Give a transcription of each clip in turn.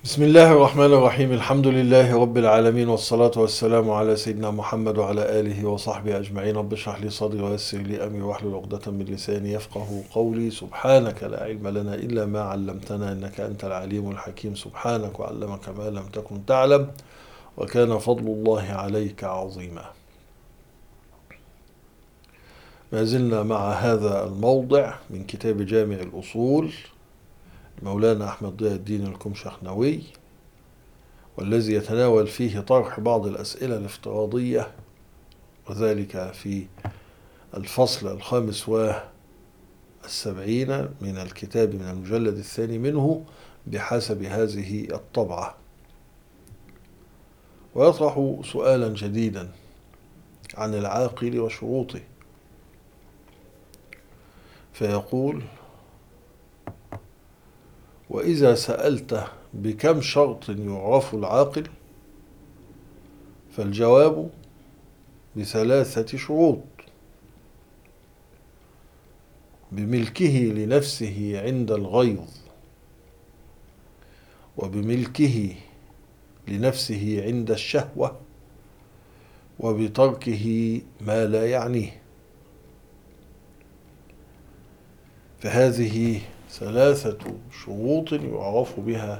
بسم الله الرحمن الرحيم. الحمد لله رب العالمين، والصلاة والسلام على سيدنا محمد وعلى آله وصحبه أجمعين. رب اشرح لي صدري ويسر لي أمري واحلل عقدة من لساني يفقه قولي. سبحانك لا علم لنا إلا ما علمتنا إنك أنت العليم الحكيم. سبحانك وعلمك ما لم تكن تعلم، وكان فضل الله عليك عظيما. ما زلنا مع هذا الموضع من كتاب جامع الأصول مولانا أحمد ضياء الدين الكمشخنوي، والذي يتناول فيه طرح بعض الأسئلة الافتراضية، وذلك في الفصل الخامس والسبعين من الكتاب من المجلد الثاني منه بحسب هذه الطبعة. ويطرح سؤالا جديدا عن العاقل وشروطه، فيقول: وإذا سألت بكم شرط يعرف العاقل، فالجواب بثلاثة شروط: بملكه لنفسه عند الغيظ، وبملكه لنفسه عند الشهوة، وبتركه ما لا يعنيه. فهذه ثلاثة شروط يعرف بها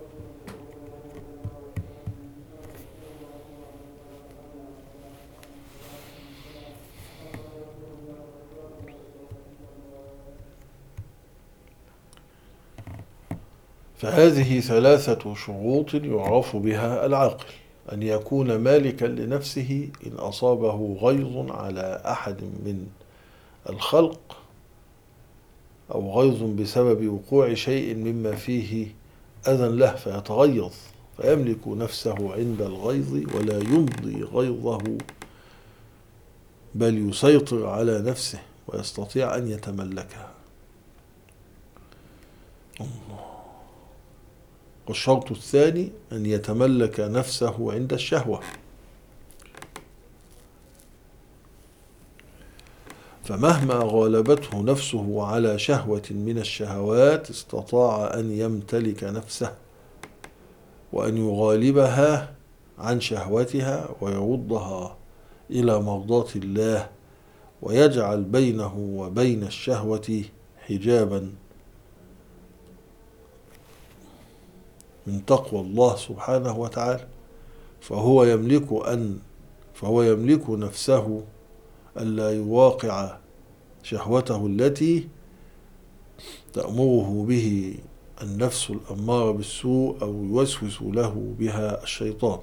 فهذه ثلاثة شروط يعرف بها العاقل: أن يكون مالكا لنفسه إن أصابه غيظ على أحد من الخلق، أو غيظ بسبب وقوع شيء مما فيه أذى له فيتغيظ، فيملك نفسه عند الغيظ ولا يمضي غيظه، بل يسيطر على نفسه ويستطيع أن يتملكها. والشرط الثاني أن يتملك نفسه عند الشهوة، فمهما غالبته نفسه على شهوة من الشهوات استطاع أن يمتلك نفسه وأن يغالبها عن شهوتها ويردها إلى مرضاة الله، ويجعل بينه وبين الشهوة حجابا من تقوى الله سبحانه وتعالى. فهو يملك نفسه ألا يواقع شهوته التي تأمره به النفس الأمارة بالسوء أو يوسوس له بها الشيطان.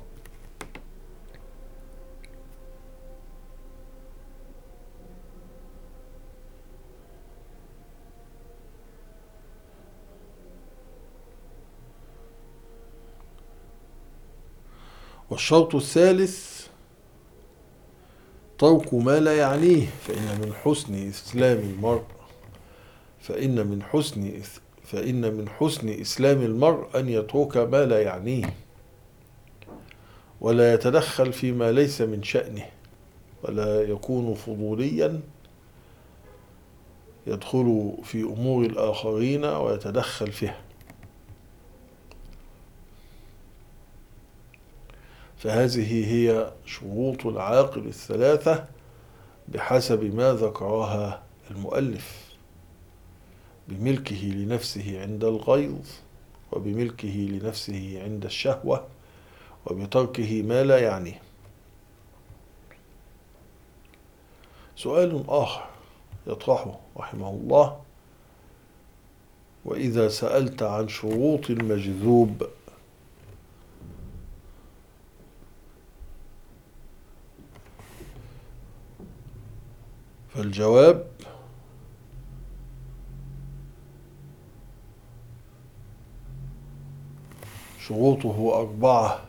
والشرط الثالث ترك ما لا يعنيه، فإن من حسن إسلام المرء أن يترك ما لا يعنيه، ولا يتدخل فيما ليس من شأنه، ولا يكون فضوليا يدخل في أمور الآخرين ويتدخل فيها. فهذه هي شروط العاقل الثلاثة بحسب ما ذكرها المؤلف: بملكه لنفسه عند الغيظ، وبملكه لنفسه عند الشهوة، وبتركه ما لا يعنيه. سؤال آخر يطرحه رحمه الله: وإذا سألت عن شروط المجذوب، فالجواب شروطه أربعة: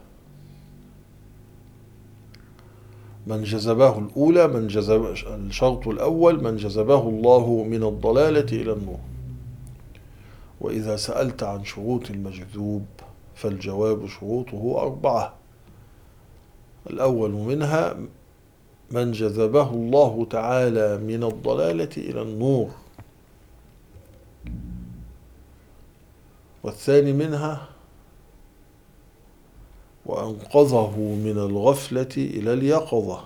الشرط الأول: من جذبه الله من الضلالة إلى النور. وإذا سألت عن شروط المجذوب فالجواب شروطه أربعة: الأول منها من جذبه الله تعالى من الضلالة إلى النور، والثاني منها وأنقذه من الغفلة إلى اليقظة.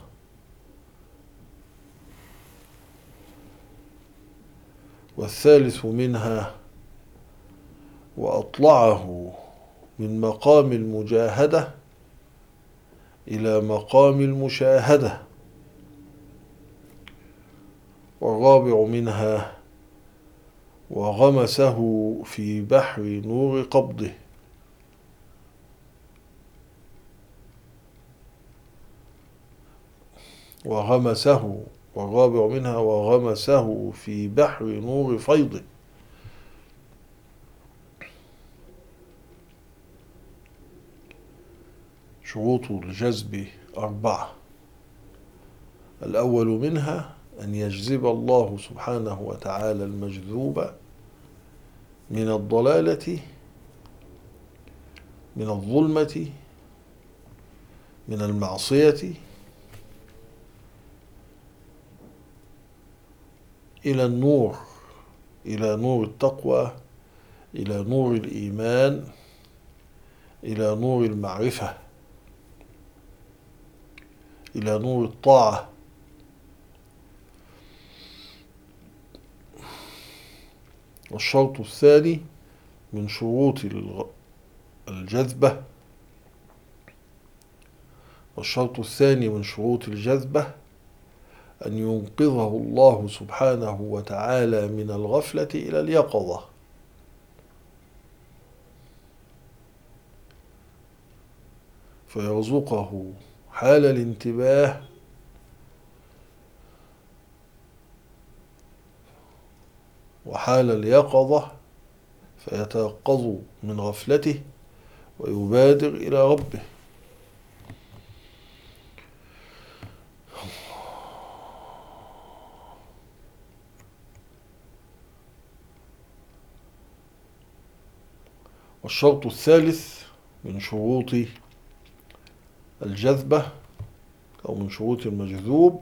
والثالث منها وأطلعه من مقام المجاهدة إلى مقام المشاهدة. والرابع منها وغمسه في بحر نور قبضه. والرابع منها وغمسه في بحر نور فيضه. شروط الجذب 4. الأول منها أن يجذب الله سبحانه وتعالى المجذوب من الضلالة، من الظلمة، من المعصية، إلى النور، إلى نور التقوى، إلى نور الإيمان، إلى نور المعرفة، إلى نور الطاعة. والشرط الثاني من شروط الجذبة أن ينقذه الله سبحانه وتعالى من الغفلة إلى اليقظة. فيرزقه حال الانتباه وحال اليقظة، فيتيقظ من غفلته ويبادر إلى ربه. والشرط الثالث من شروط الجذبة أو من شروط المجذوب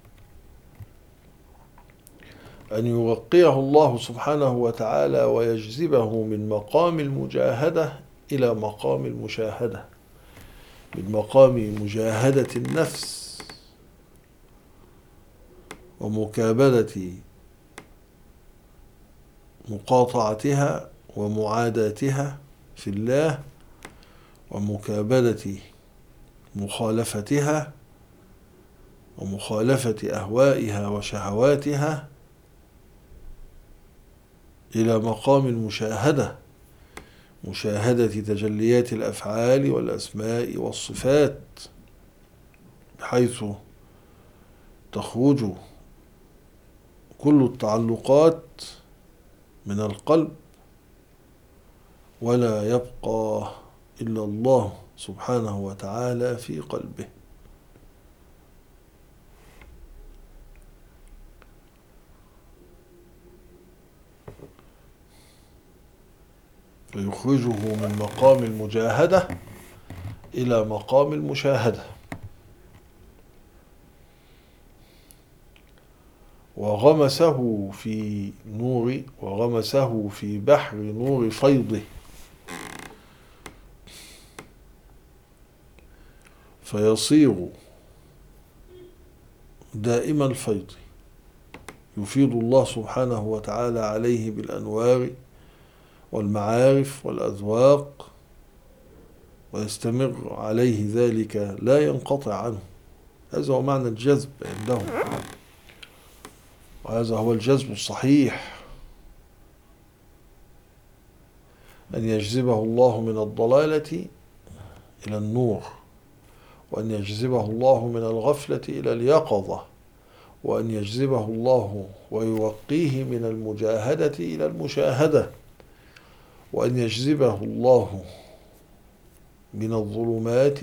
أن يرقيه الله سبحانه وتعالى ويجذبه من مقام المجاهدة إلى مقام المشاهدة، من مقام مجاهدة النفس ومكابدة مقاطعتها ومعاداتها في الله، ومكابدة مخالفتها ومخالفة أهوائها وشهواتها، إلى مقام المشاهدة، مشاهدة تجليات الأفعال والأسماء والصفات، بحيث تخرج كل التعلقات من القلب ولا يبقى إلا الله سبحانه وتعالى في قلبه. فيخرجه من مقام المجاهدة إلى مقام المشاهدة. وغمسه في بحر نور فيضه، فيصير دائم الفيض، يفيض الله سبحانه وتعالى عليه بالأنوار والمعارف والأذواق، ويستمر عليه ذلك لا ينقطع عنه. هذا هو معنى الجذب عندهم، وهذا هو الجذب الصحيح، أن يجذبه الله من الضلالة إلى النور، وأن يجذبه الله من الغفلة إلى اليقظة، وأن يجذبه الله ويوقيه من المجاهدة إلى المشاهدة، وأن يجذبه الله من الظلمات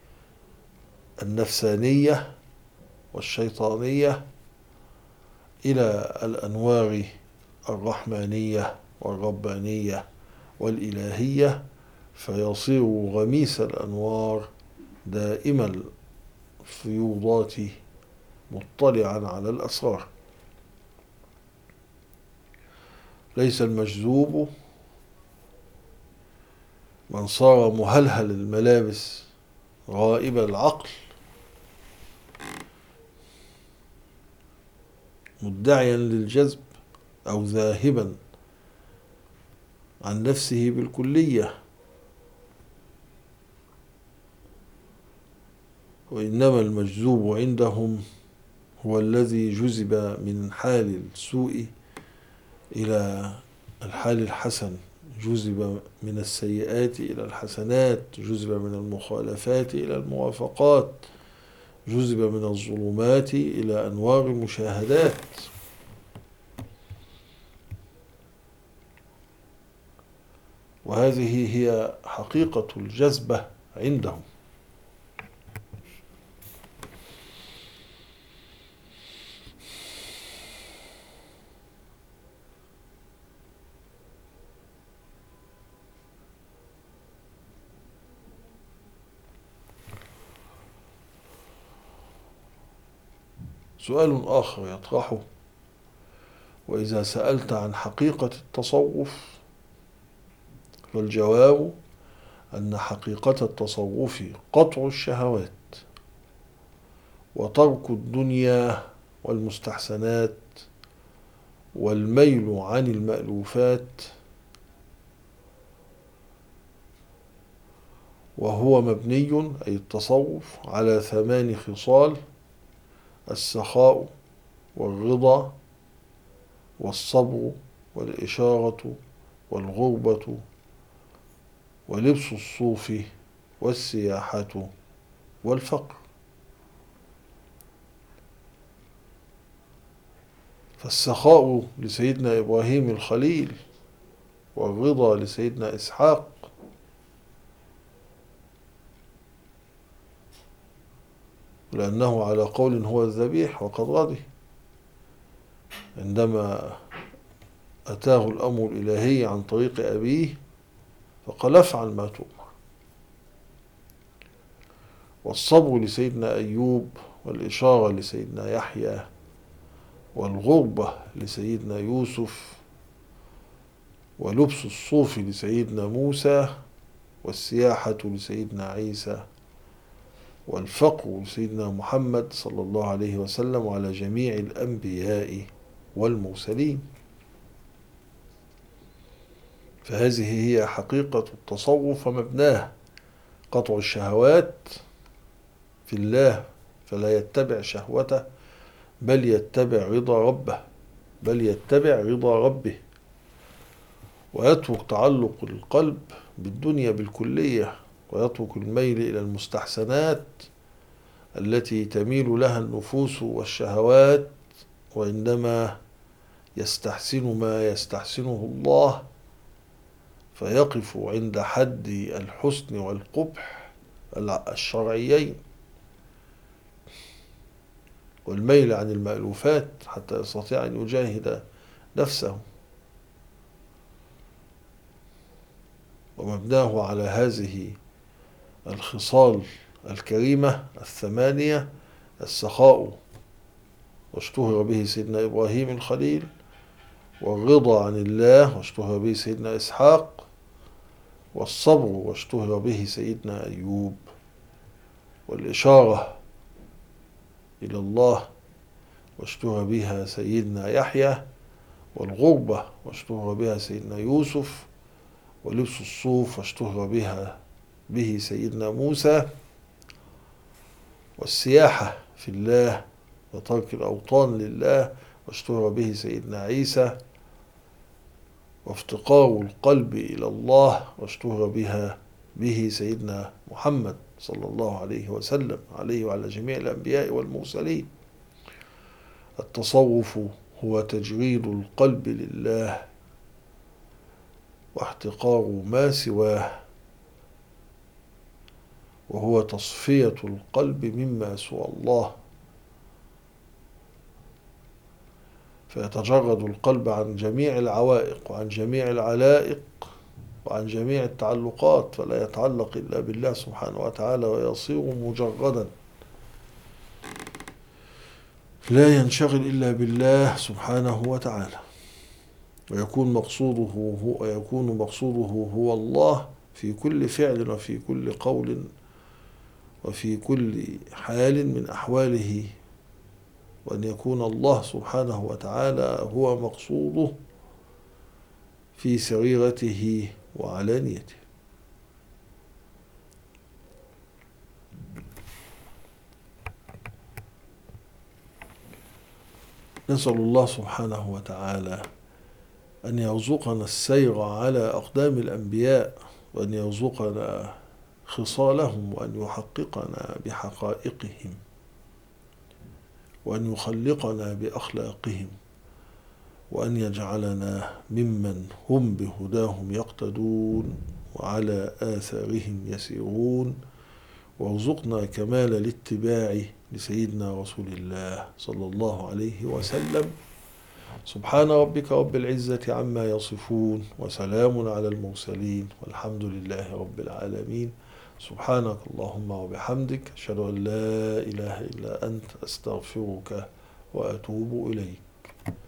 النفسانية والشيطانية إلى الأنوار الرحمانية والربانية والإلهية، فيصير غميس الأنوار دائم الفيوضات مطلعا على الأسرار. ليس المجذوب من صار مهلهل الملابس غائب العقل مدعيا للجذب أو ذاهبا عن نفسه بالكلية، وإنما المجذوب عندهم هو الذي جذب من حال السوء إلى الحال الحسن، جذب من السيئات إلى الحسنات، جذب من المخالفات إلى الموافقات، جذب من الظلمات إلى أنوار المشاهدات. وهذه هي حقيقة الجذبة عندهم. سؤال آخر يطرحه: وإذا سألت عن حقيقة التصوف فالجواب أن حقيقة التصوف قطع الشهوات وترك الدنيا والمستحسنات والميل عن المألوفات، وهو مبني أي التصوف على 8 خصال: السخاء والرضا والصبر والإشارة والغربة ولبس الصوف والسياحة والفقر. فالسخاء لسيدنا إبراهيم الخليل، والرضا لسيدنا إسحاق، لأنه على قول هو الذبيح وقد رضي عندما أتاه الأمر الإلهي عن طريق أبيه فقال: افعل ما تؤمر. والصبر لسيدنا أيوب، والإشارة لسيدنا يحيى، والغربة لسيدنا يوسف، ولبس الصوف لسيدنا موسى، والسياحة لسيدنا عيسى، والفقر لسيدنا محمد صلى الله عليه وسلم وعلى جميع الأنبياء والمرسلين. فهذه هي حقيقة التصوف ومبناه: قطع الشهوات في الله، فلا يتبع شهوته بل يتبع رضا ربه، ويترك تعلق القلب بالدنيا بالكلية، ويترك الميل إلى المستحسنات التي تميل لها النفوس والشهوات، وعندما يستحسن ما يستحسنه الله فيقف عند حد الحسن والقبح الشرعيين، والميل عن المألوفات حتى يستطيع أن يجاهد نفسه. ومبناه على هذه الخصال الكريمة 8: السخاء واشتهر به سيدنا إبراهيم الخليل، والرضا عن الله واشتهر به سيدنا إسحاق، والصبر واشتهر به سيدنا أيوب، والإشارة إلى الله واشتهر بها سيدنا يحيى، والغربة واشتهر بها سيدنا يوسف، ولبس الصوف واشتهر به سيدنا موسى، والسياحة في الله وترك الأوطان لله واشتهر به سيدنا عيسى، وافتقار القلب إلى الله واشتهر به سيدنا محمد صلى الله عليه وسلم، عليه وعلى جميع الأنبياء والمرسلين. التصوف هو تجريد القلب لله واحتقار ما سواه، وهو تصفية القلب مما سوى الله، فيتجرد القلب عن جميع العوائق وعن جميع العلائق وعن جميع التعلقات، فلا يتعلق إلا بالله سبحانه وتعالى، ويصير مجردا لا ينشغل إلا بالله سبحانه وتعالى، ويكون مقصوده هو الله في كل فعل وفي كل قول وفي كل حال من أحواله، وأن يكون الله سبحانه وتعالى هو مقصوده في سريرته وعلانيته. نسأل الله سبحانه وتعالى أن يرزقنا السير على أقدام الأنبياء، وأن يرزقنا خصالهم، وأن يحققنا بحقائقهم، وأن يخلقنا بأخلاقهم، وأن يجعلنا ممن هم بهداهم يقتدون وعلى آثارهم يسيرون، وارزقنا كمال الاتباع لسيدنا رسول الله صلى الله عليه وسلم. سبحان ربك رب العزة عما يصفون، وسلام على المرسلين، والحمد لله رب العالمين. سبحانك اللهم وبحمدك، أشهد أن لا إله إلا أنت، أستغفرك وأتوب إليك.